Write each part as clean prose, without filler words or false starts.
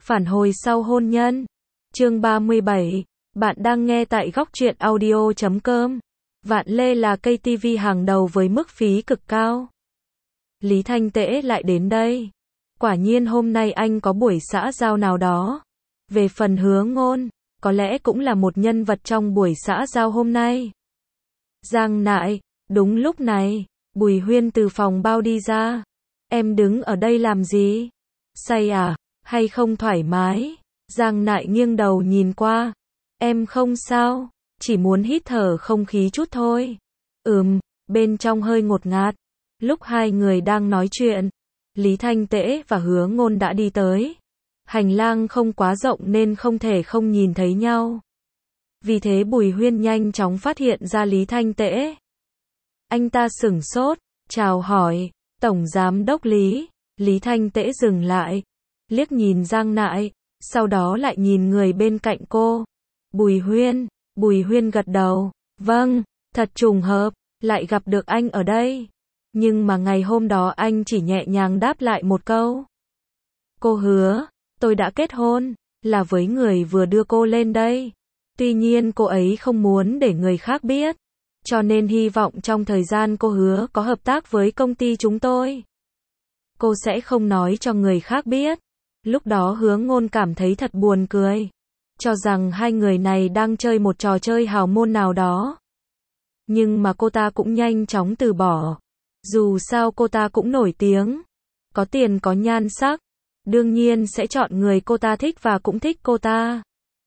Phản hồi sau hôn nhân. Chương 37. Bạn đang nghe tại góc truyện audio.com. Vạn Lê là cây TV hàng đầu với mức phí cực cao. Lý Thanh Tễ lại đến đây. Quả nhiên hôm nay anh có buổi xã giao nào đó. Về phần Hứa Ngôn, có lẽ cũng là một nhân vật trong buổi xã giao hôm nay. Giang Nại, đúng lúc này, Bùi Huyên từ phòng bao đi ra. Em đứng ở đây làm gì? Say à? Hay không thoải mái? Giang Nại nghiêng đầu nhìn qua. Em không sao, chỉ muốn hít thở không khí chút thôi. Bên trong hơi ngột ngạt. Lúc hai người đang nói chuyện, Lý Thanh Tễ và Hứa Ngôn đã đi tới. Hành lang không quá rộng nên không thể không nhìn thấy nhau. Vì thế Bùi Huyên nhanh chóng phát hiện ra Lý Thanh Tễ. Anh ta sửng sốt, chào hỏi, Tổng Giám đốc Lý. Lý Thanh Tễ dừng lại, liếc nhìn Giang Nại, sau đó lại nhìn người bên cạnh cô. Bùi Huyên gật đầu, vâng, thật trùng hợp, lại gặp được anh ở đây. Nhưng mà ngày hôm đó anh chỉ nhẹ nhàng đáp lại một câu. Cô hứa, tôi đã kết hôn, là với người vừa đưa cô lên đây. Tuy nhiên cô ấy không muốn để người khác biết, cho nên hy vọng trong thời gian cô hứa có hợp tác với công ty chúng tôi, cô sẽ không nói cho người khác biết. Lúc đó Hứa Ngôn cảm thấy thật buồn cười, cho rằng hai người này đang chơi một trò chơi hào môn nào đó. Nhưng mà cô ta cũng nhanh chóng từ bỏ. Dù sao cô ta cũng nổi tiếng, có tiền có nhan sắc, đương nhiên sẽ chọn người cô ta thích và cũng thích cô ta.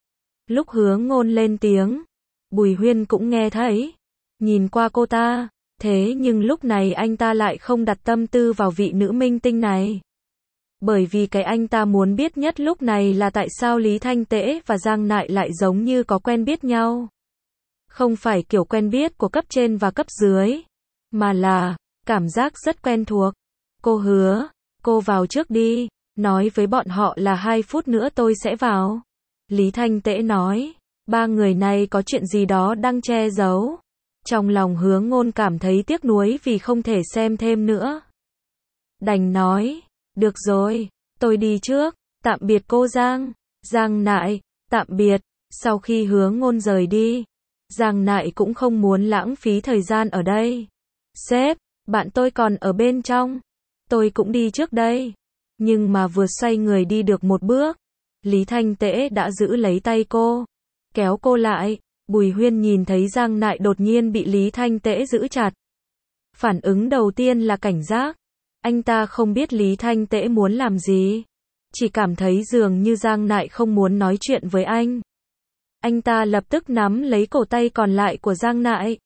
Lúc Hứa Ngôn lên tiếng, Bùi Huyên cũng nghe thấy, nhìn qua cô ta, thế nhưng lúc này anh ta lại không đặt tâm tư vào vị nữ minh tinh này. Bởi vì cái anh ta muốn biết nhất lúc này là tại sao Lý Thanh Tễ và Giang Nại lại giống như có quen biết nhau. Không phải kiểu quen biết của cấp trên và cấp dưới, mà là cảm giác rất quen thuộc. Cô hứa, cô vào trước đi, nói với bọn họ là 2 phút nữa tôi sẽ vào. Lý Thanh Tễ nói, ba người này có chuyện gì đó đang che giấu. Trong lòng Hứa Ngôn cảm thấy tiếc nuối vì không thể xem thêm nữa. Đành nói, được rồi, tôi đi trước, tạm biệt cô Giang. Giang Nại, tạm biệt. Sau khi Hứa Ngôn rời đi, Giang Nại cũng không muốn lãng phí thời gian ở đây. Sếp, bạn tôi còn ở bên trong, tôi cũng đi trước đây. Nhưng mà vừa xoay người đi được một bước, Lý Thanh Tễ đã giữ lấy tay cô, kéo cô lại. Bùi Huyên nhìn thấy Giang Nại đột nhiên bị Lý Thanh Tễ giữ chặt. Phản ứng đầu tiên là cảnh giác. Anh ta không biết Lý Thanh Tễ muốn làm gì, chỉ cảm thấy dường như Giang Nại không muốn nói chuyện với anh. Anh ta lập tức nắm lấy cổ tay còn lại của Giang Nại.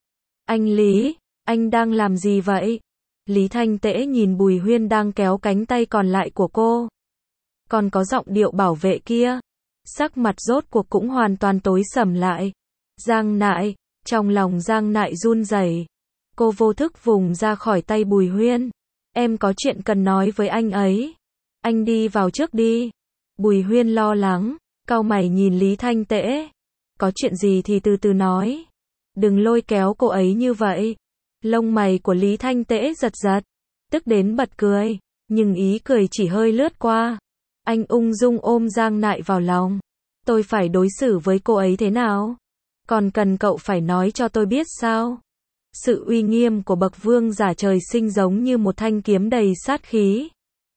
Anh Lý, anh đang làm gì vậy? Lý Thanh Tễ nhìn Bùi Huyên đang kéo cánh tay còn lại của cô, còn có giọng điệu bảo vệ kia. Sắc mặt rốt cuộc cũng hoàn toàn tối sầm lại. Giang Nại, trong lòng Giang Nại run rẩy. Cô vô thức vùng ra khỏi tay Bùi Huyên. Em có chuyện cần nói với anh ấy. Anh đi vào trước đi. Bùi Huyên lo lắng, cau mày nhìn Lý Thanh Tễ. Có chuyện gì thì từ từ nói. Đừng lôi kéo cô ấy như vậy. Lông mày của Lý Thanh Tễ giật giật, tức đến bật cười, nhưng ý cười chỉ hơi lướt qua. Anh ung dung ôm Giang Nại vào lòng. Tôi phải đối xử với cô ấy thế nào? Còn cần cậu phải nói cho tôi biết sao? Sự uy nghiêm của bậc vương giả trời sinh giống như một thanh kiếm đầy sát khí,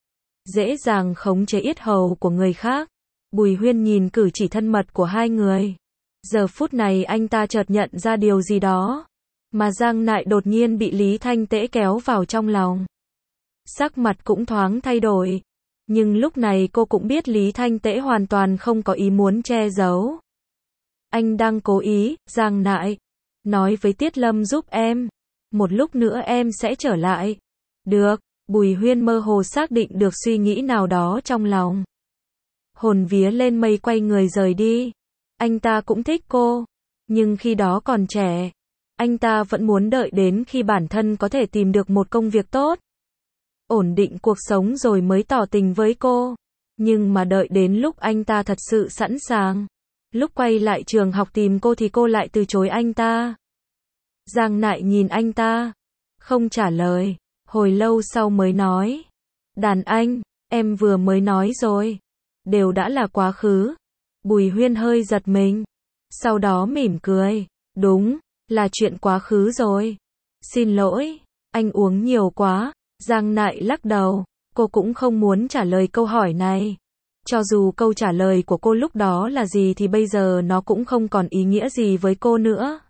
dễ dàng khống chế yết hầu của người khác. Bùi Huyên nhìn cử chỉ thân mật của hai người. Giờ phút này anh ta chợt nhận ra điều gì đó. Mà Giang Nại đột nhiên bị Lý Thanh Tễ kéo vào trong lòng. Sắc mặt cũng thoáng thay đổi. Nhưng lúc này cô cũng biết Lý Thanh Tễ hoàn toàn không có ý muốn che giấu. Anh đang cố ý. Giang Nại, nói với Tiết Lâm giúp em. Một lúc nữa em sẽ trở lại. Được. Bùi Huyên mơ hồ xác định được suy nghĩ nào đó trong lòng. Hồn vía lên mây quay người rời đi. Anh ta cũng thích cô, nhưng khi đó còn trẻ, anh ta vẫn muốn đợi đến khi bản thân có thể tìm được một công việc tốt, ổn định cuộc sống rồi mới tỏ tình với cô. Nhưng mà đợi đến lúc anh ta thật sự sẵn sàng, lúc quay lại trường học tìm cô thì cô lại từ chối anh ta. Giang Nại nhìn anh ta, không trả lời, hồi lâu sau mới nói. Đàn anh, em vừa mới nói rồi. đều đã là quá khứ. Bùi Huyên hơi giật mình. Sau đó mỉm cười. Đúng, là chuyện quá khứ rồi. Xin lỗi, anh uống nhiều quá. Giang Nại lắc đầu. Cô cũng không muốn trả lời câu hỏi này. Cho dù câu trả lời của cô lúc đó là gì thì bây giờ nó cũng không còn ý nghĩa gì với cô nữa.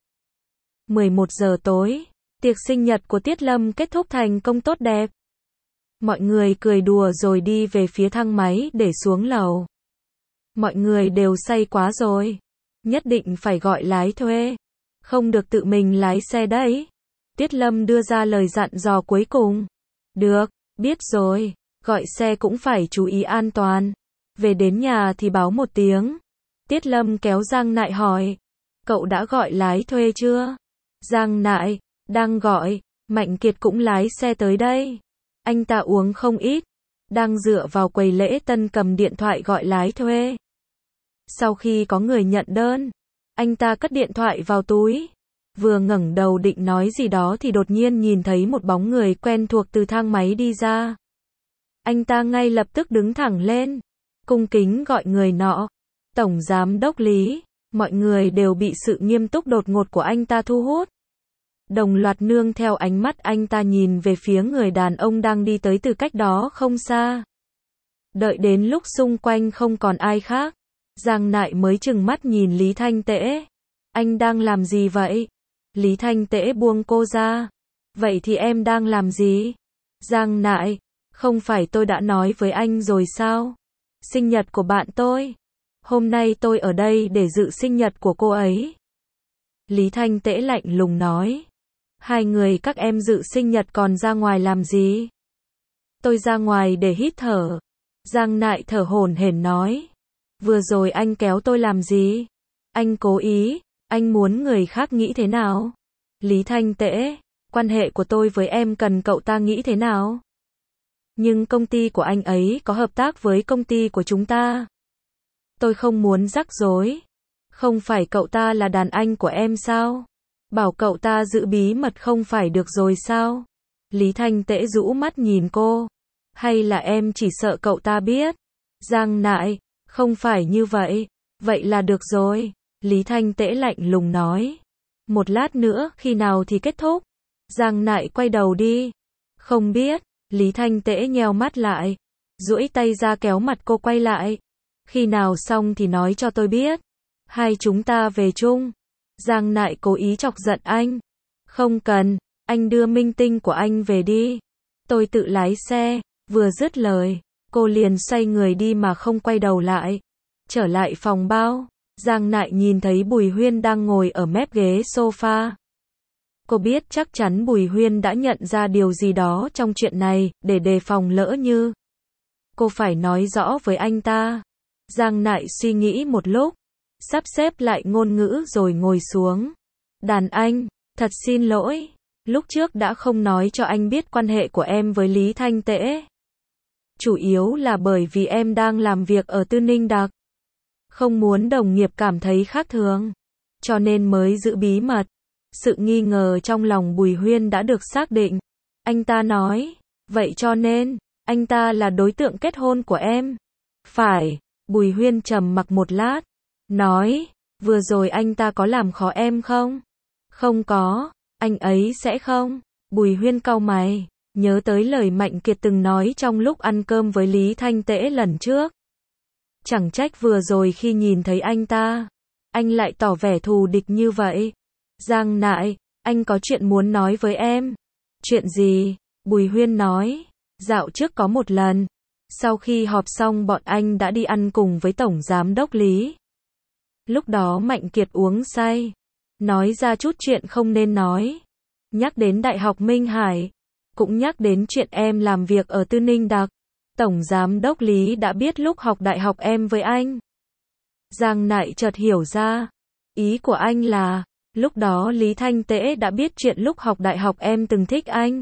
11 giờ tối, tiệc sinh nhật của Tiết Lâm kết thúc thành công tốt đẹp. Mọi người cười đùa rồi đi về phía thang máy để xuống lầu. Mọi người đều say quá rồi. Nhất định phải gọi lái thuê. Không được tự mình lái xe đấy. Tiết Lâm đưa ra lời dặn dò cuối cùng. Được, biết rồi. Gọi xe cũng phải chú ý an toàn. Về đến nhà thì báo một tiếng. Tiết Lâm kéo Giang Nại hỏi. Cậu đã gọi lái thuê chưa? Giang Nại, đang gọi. Mạnh Kiệt cũng lái xe tới đây. Anh ta uống không ít. Đang dựa vào quầy lễ tân cầm điện thoại gọi lái thuê. Sau khi có người nhận đơn, anh ta cất điện thoại vào túi. Vừa ngẩng đầu định nói gì đó thì đột nhiên nhìn thấy một bóng người quen thuộc từ thang máy đi ra. Anh ta ngay lập tức đứng thẳng lên, cung kính gọi người nọ. Tổng giám đốc Lý. Mọi người đều bị sự nghiêm túc đột ngột của anh ta thu hút. Đồng loạt nương theo ánh mắt anh ta nhìn về phía người đàn ông đang đi tới từ cách đó không xa. Đợi đến lúc xung quanh không còn ai khác, Giang Nại mới trừng mắt nhìn Lý Thanh Tễ. Anh đang làm gì vậy? Lý Thanh Tễ buông cô ra. Vậy thì em đang làm gì? Giang Nại, không phải tôi đã nói với anh rồi sao? Sinh nhật của bạn tôi. Hôm nay tôi ở đây để dự sinh nhật của cô ấy. Lý Thanh Tễ lạnh lùng nói. Hai người các em dự sinh nhật còn ra ngoài làm gì? Tôi ra ngoài để hít thở. Giang Nại thở hổn hển nói. Vừa rồi anh kéo tôi làm gì? Anh cố ý, anh muốn người khác nghĩ thế nào? Lý Thanh Tễ, quan hệ của tôi với em cần cậu ta nghĩ thế nào? Nhưng công ty của anh ấy có hợp tác với công ty của chúng ta. Tôi không muốn rắc rối. Không phải cậu ta là đàn anh của em sao? Bảo cậu ta giữ bí mật không phải được rồi sao? Lý Thanh Tễ rũ mắt nhìn cô. Hay là em chỉ sợ cậu ta biết? Giang Nại, không phải như vậy. Vậy là được rồi. Lý Thanh Tễ lạnh lùng nói. Một lát nữa khi nào thì kết thúc? Giang Nại quay đầu đi. Không biết. Lý Thanh Tễ nheo mắt lại. Duỗi tay ra kéo mặt cô quay lại. Khi nào xong thì nói cho tôi biết. Hai chúng ta về chung. Giang Nại cố ý chọc giận anh. Không cần, anh đưa minh tinh của anh về đi. Tôi tự lái xe. Vừa dứt lời, cô liền xoay người đi mà không quay đầu lại. Trở lại phòng bao, Giang Nại nhìn thấy Bùi Huyên đang ngồi ở mép ghế sofa. Cô biết chắc chắn Bùi Huyên đã nhận ra điều gì đó trong chuyện này, để đề phòng lỡ như. Cô phải nói rõ với anh ta. Giang Nại suy nghĩ một lúc, sắp xếp lại ngôn ngữ rồi ngồi xuống. Đàn anh, thật xin lỗi, lúc trước đã không nói cho anh biết quan hệ của em với Lý Thanh Tễ. Chủ yếu là bởi vì em đang làm việc ở Tư Ninh Đặc. Không muốn đồng nghiệp cảm thấy khác thường. Cho nên mới giữ bí mật. Sự nghi ngờ trong lòng Bùi Huyên đã được xác định. Anh ta nói, vậy cho nên, anh ta là đối tượng kết hôn của em. Phải, Bùi Huyên trầm mặc một lát. Nói, vừa rồi anh ta có làm khó em không? Không có, anh ấy sẽ không. Bùi Huyên cau mày, nhớ tới lời Mạnh Kiệt từng nói trong lúc ăn cơm với Lý Thanh Tễ lần trước. Chẳng trách vừa rồi khi nhìn thấy anh ta, anh lại tỏ vẻ thù địch như vậy. Giang Nại, anh có chuyện muốn nói với em. Chuyện gì? Bùi Huyên nói, dạo trước có một lần, sau khi họp xong bọn anh đã đi ăn cùng với Tổng Giám đốc Lý. Lúc đó Mạnh Kiệt uống say, nói ra chút chuyện không nên nói. Nhắc đến Đại học Minh Hải, cũng nhắc đến chuyện em làm việc ở Tư Ninh Đặc. Tổng Giám đốc Lý đã biết lúc học đại học em với anh. Giang Nại chợt hiểu ra. Ý của anh là, lúc đó Lý Thanh Tễ đã biết chuyện lúc học đại học em từng thích anh.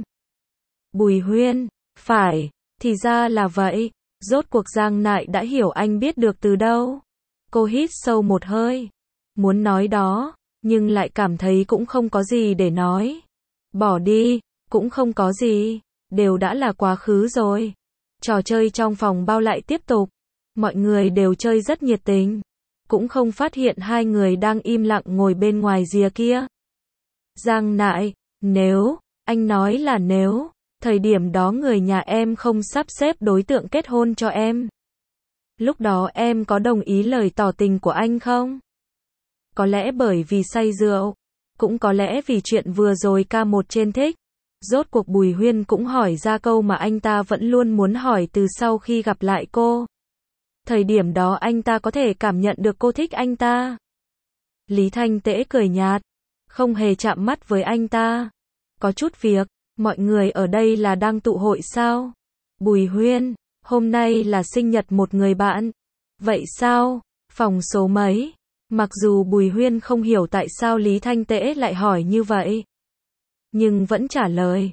Bùi Huyên, phải, thì ra là vậy. Rốt cuộc Giang Nại đã hiểu anh biết được từ đâu. Cô hít sâu một hơi. Muốn nói đó, nhưng lại cảm thấy cũng không có gì để nói. Bỏ đi, cũng không có gì. Đều đã là quá khứ rồi. Trò chơi trong phòng bao lại tiếp tục. Mọi người đều chơi rất nhiệt tình, cũng không phát hiện hai người đang im lặng ngồi bên ngoài rìa kia. Giang Nại, nếu, anh nói là nếu, thời điểm đó người nhà em không sắp xếp đối tượng kết hôn cho em. Lúc đó em có đồng ý lời tỏ tình của anh không? Có lẽ bởi vì say rượu, cũng có lẽ vì chuyện vừa rồi K1 trên thích. Rốt cuộc Bùi Huyên cũng hỏi ra câu mà anh ta vẫn luôn muốn hỏi từ sau khi gặp lại cô. Thời điểm đó anh ta có thể cảm nhận được cô thích anh ta. Lý Thanh Tễ cười nhạt, không hề chạm mắt với anh ta. Có chút việc, mọi người ở đây là đang tụ hội sao? Bùi Huyên, hôm nay là sinh nhật một người bạn. Vậy sao? Phòng số mấy? Mặc dù Bùi Huyên không hiểu tại sao Lý Thanh Tễ lại hỏi như vậy, nhưng vẫn trả lời,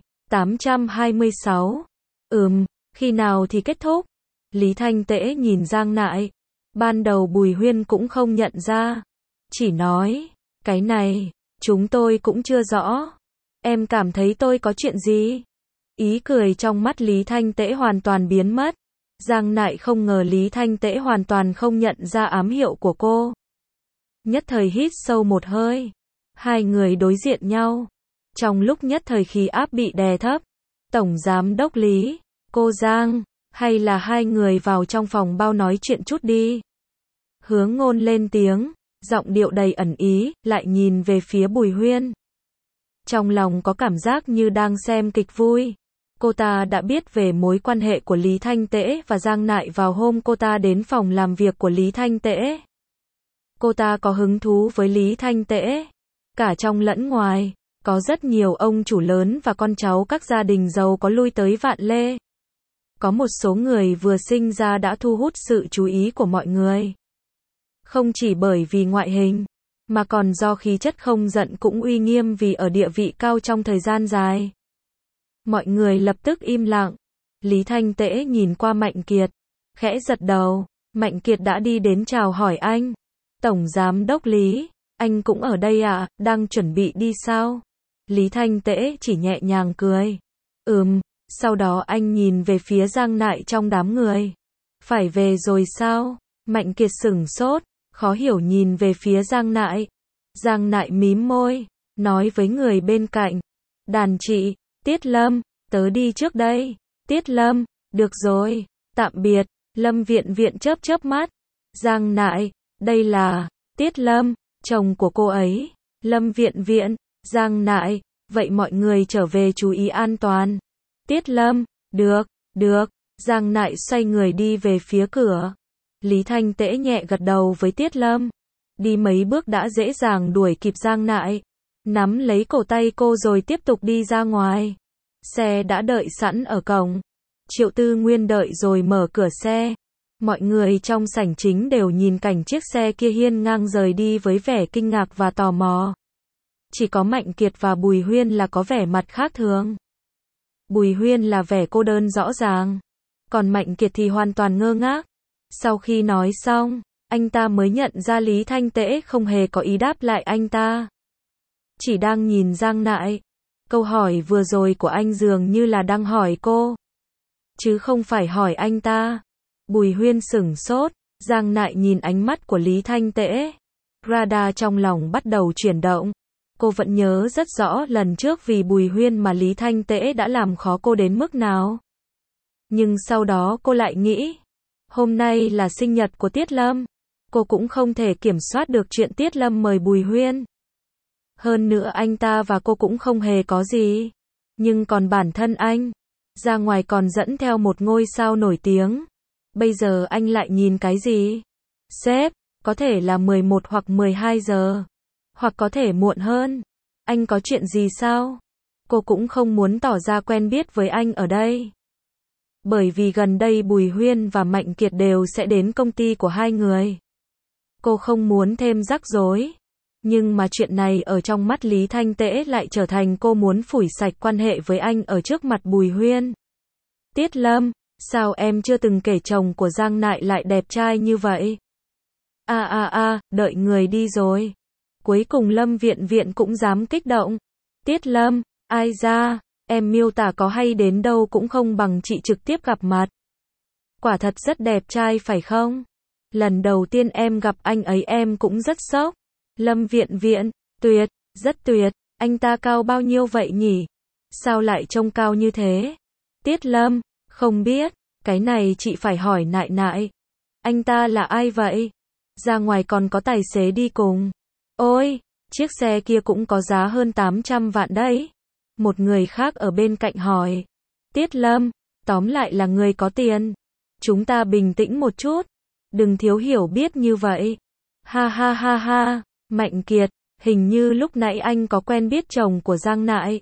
826. Khi nào thì kết thúc? Lý Thanh Tễ nhìn Giang Nại. Ban đầu Bùi Huyên cũng không nhận ra. Chỉ nói, cái này, chúng tôi cũng chưa rõ. Em cảm thấy tôi có chuyện gì? Ý cười trong mắt Lý Thanh Tễ hoàn toàn biến mất. Giang Nại không ngờ Lý Thanh Tễ hoàn toàn không nhận ra ám hiệu của cô. Nhất thời hít sâu một hơi. Hai người đối diện nhau. Trong lúc nhất thời khí áp bị đè thấp. Tổng Giám đốc Lý, cô Giang, hay là hai người vào trong phòng bao nói chuyện chút đi. Hứa Ngôn lên tiếng, giọng điệu đầy ẩn ý, lại nhìn về phía Bùi Huyên. Trong lòng có cảm giác như đang xem kịch vui. Cô ta đã biết về mối quan hệ của Lý Thanh Tễ và Giang Nại vào hôm cô ta đến phòng làm việc của Lý Thanh Tễ. Cô ta có hứng thú với Lý Thanh Tễ, cả trong lẫn ngoài. Có rất nhiều ông chủ lớn và con cháu các gia đình giàu có lui tới Vạn Lê. Có một số người vừa sinh ra đã thu hút sự chú ý của mọi người. Không chỉ bởi vì ngoại hình, mà còn do khí chất không giận cũng uy nghiêm vì ở địa vị cao trong thời gian dài. Mọi người lập tức im lặng. Lý Thanh Tễ nhìn qua Mạnh Kiệt, khẽ giật đầu. Mạnh Kiệt đã đi đến chào hỏi anh. Tổng Giám đốc Lý, anh cũng ở đây à, đang chuẩn bị đi sao? Lý Thanh Tễ chỉ nhẹ nhàng cười. Sau đó anh nhìn về phía Giang Nại trong đám người. Phải về rồi sao? Mạnh Kiệt sửng sốt, khó hiểu nhìn về phía Giang Nại. Giang Nại mím môi, nói với người bên cạnh. Đàn chị, Tiết Lâm, tớ đi trước đây. Tiết Lâm, được rồi, tạm biệt. Lâm Viện Viện chớp mắt. Giang Nại, đây là Tiết Lâm, chồng của cô ấy. Lâm Viện Viện, Giang Nại, vậy mọi người trở về chú ý an toàn. Tiết Lâm, được. Giang Nại xoay người đi về phía cửa. Lý Thanh Tễ nhẹ gật đầu với Tiết Lâm. Đi mấy bước đã dễ dàng đuổi kịp Giang Nại. Nắm lấy cổ tay cô rồi tiếp tục đi ra ngoài. Xe đã đợi sẵn ở cổng. Triệu Tư Nguyên đợi rồi mở cửa xe. Mọi người trong sảnh chính đều nhìn cảnh chiếc xe kia hiên ngang rời đi với vẻ kinh ngạc và tò mò. Chỉ có Mạnh Kiệt và Bùi Huyên là có vẻ mặt khác thường. Bùi Huyên là vẻ cô đơn rõ ràng. Còn Mạnh Kiệt thì hoàn toàn ngơ ngác. Sau khi nói xong, anh ta mới nhận ra Lý Thanh Tễ không hề có ý đáp lại anh ta. Chỉ đang nhìn Giang Nại. Câu hỏi vừa rồi của anh dường như là đang hỏi cô, chứ không phải hỏi anh ta. Bùi Huyên sửng sốt. Giang Nại nhìn ánh mắt của Lý Thanh Tễ. Radar trong lòng bắt đầu chuyển động. Cô vẫn nhớ rất rõ lần trước vì Bùi Huyên mà Lý Thanh Tễ đã làm khó cô đến mức nào. Nhưng sau đó cô lại nghĩ, hôm nay là sinh nhật của Tiết Lâm. Cô cũng không thể kiểm soát được chuyện Tiết Lâm mời Bùi Huyên. Hơn nữa anh ta và cô cũng không hề có gì. Nhưng còn bản thân anh, ra ngoài còn dẫn theo một ngôi sao nổi tiếng. Bây giờ anh lại nhìn cái gì? Sếp, có thể là 11 hoặc 12 giờ. Hoặc có thể muộn hơn. Anh có chuyện gì sao? Cô cũng không muốn tỏ ra quen biết với anh ở đây. Bởi vì gần đây Bùi Huyên và Mạnh Kiệt đều sẽ đến công ty của hai người. Cô không muốn thêm rắc rối. Nhưng mà chuyện này ở trong mắt Lý Thanh Tễ lại trở thành cô muốn phủi sạch quan hệ với anh ở trước mặt Bùi Huyên. Tiết Lâm, sao em chưa từng kể chồng của Giang Nại lại đẹp trai như vậy? Đợi người đi rồi. Cuối cùng Lâm Viện Viện cũng dám kích động. Tiết Lâm, ai ra, em miêu tả có hay đến đâu cũng không bằng chị trực tiếp gặp mặt. Quả thật rất đẹp trai phải không? Lần đầu tiên em gặp anh ấy em cũng rất sốc. Lâm Viện Viện, tuyệt, rất tuyệt, anh ta cao bao nhiêu vậy nhỉ? Sao lại trông cao như thế? Tiết Lâm, không biết, cái này chị phải hỏi nại nại. Anh ta là ai vậy? Ra ngoài còn có tài xế đi cùng. Ôi, chiếc xe kia cũng có giá hơn 800 vạn đấy. Một người khác ở bên cạnh hỏi. Tiết Lâm, tóm lại là người có tiền. Chúng ta bình tĩnh một chút. Đừng thiếu hiểu biết như vậy. Ha ha ha ha, Mạnh Kiệt, hình như lúc nãy anh có quen biết chồng của Giang Nại.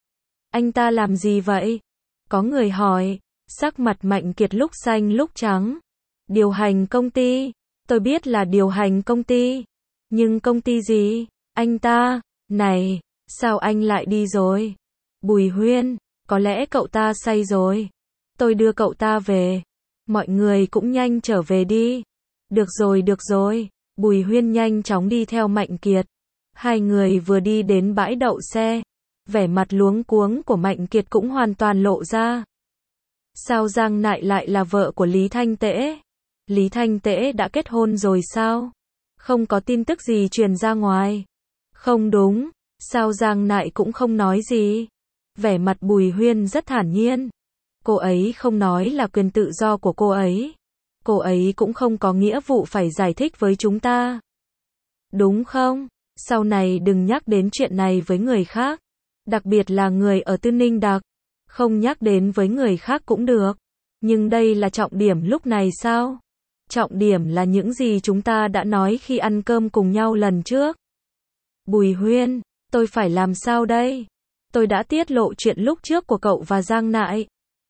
Anh ta làm gì vậy? Có người hỏi, sắc mặt Mạnh Kiệt lúc xanh lúc trắng. Điều hành công ty, tôi biết là điều hành công ty. Nhưng công ty gì? Anh ta, này, sao anh lại đi rồi? Bùi Huyên, có lẽ cậu ta say rồi. Tôi đưa cậu ta về. Mọi người cũng nhanh trở về đi. Được rồi. Bùi Huyên nhanh chóng đi theo Mạnh Kiệt. Hai người vừa đi đến bãi đậu xe. Vẻ mặt luống cuống của Mạnh Kiệt cũng hoàn toàn lộ ra. Sao Giang Nại lại là vợ của Lý Thanh Tễ? Lý Thanh Tễ đã kết hôn rồi sao? Không có tin tức gì truyền ra ngoài. Không đúng, sao Giang Nại cũng không nói gì? Vẻ mặt Bùi Huyên rất thản nhiên. Cô ấy không nói là quyền tự do của cô ấy. Cô ấy cũng không có nghĩa vụ phải giải thích với chúng ta. Đúng không? Sau này đừng nhắc đến chuyện này với người khác. Đặc biệt là người ở Tư Ninh Đặc. Không nhắc đến với người khác cũng được. Nhưng đây là trọng điểm lúc này sao? Trọng điểm là những gì chúng ta đã nói khi ăn cơm cùng nhau lần trước. Bùi Huyên, tôi phải làm sao đây? Tôi đã tiết lộ chuyện lúc trước của cậu và Giang Nại.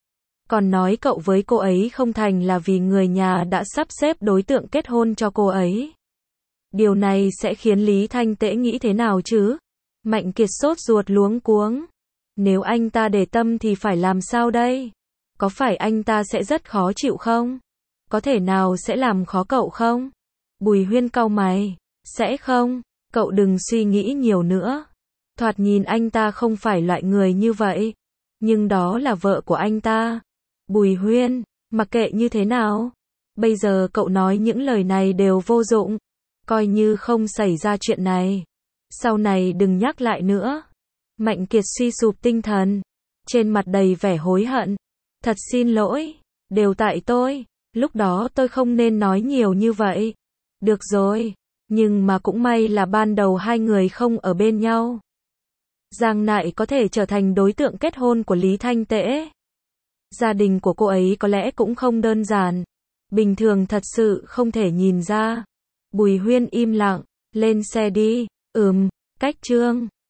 Còn nói cậu với cô ấy không thành là vì người nhà đã sắp xếp đối tượng kết hôn cho cô ấy. Điều này sẽ khiến Lý Thanh Tễ nghĩ thế nào chứ? Mạnh Kiệt sốt ruột luống cuống. Nếu anh ta để tâm thì phải làm sao đây? Có phải anh ta sẽ rất khó chịu không? Có thể nào sẽ làm khó cậu không? Bùi Huyên cau mày. Sẽ không, cậu đừng suy nghĩ nhiều nữa. Thoạt nhìn anh ta không phải loại người như vậy. Nhưng đó là vợ của anh ta. Bùi Huyên, mặc kệ như thế nào. Bây giờ cậu nói những lời này đều vô dụng. Coi như không xảy ra chuyện này. Sau này đừng nhắc lại nữa. Mạnh Kiệt suy sụp tinh thần. Trên mặt đầy vẻ hối hận. Thật xin lỗi. Đều tại tôi. Lúc đó tôi không nên nói nhiều như vậy. Được rồi. Nhưng mà cũng may là ban đầu hai người không ở bên nhau. Giang Nại có thể trở thành đối tượng kết hôn của Lý Thanh Tễ. Gia đình của cô ấy có lẽ cũng không đơn giản. Bình thường thật sự không thể nhìn ra. Bùi Huyên im lặng. Lên xe đi. Cách Trương.